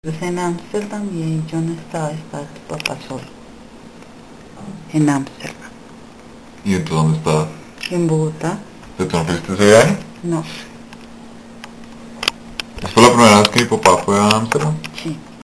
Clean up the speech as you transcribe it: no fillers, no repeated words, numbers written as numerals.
Pues en Ámsterdam y yo no estaba tu papá solo. En Ámsterdam. ¿Y tú dónde estabas? En Bogotá. ¿Tú no fuiste ese viaje? No. ¿Es fue la primera vez que mi papá fue a Ámsterdam?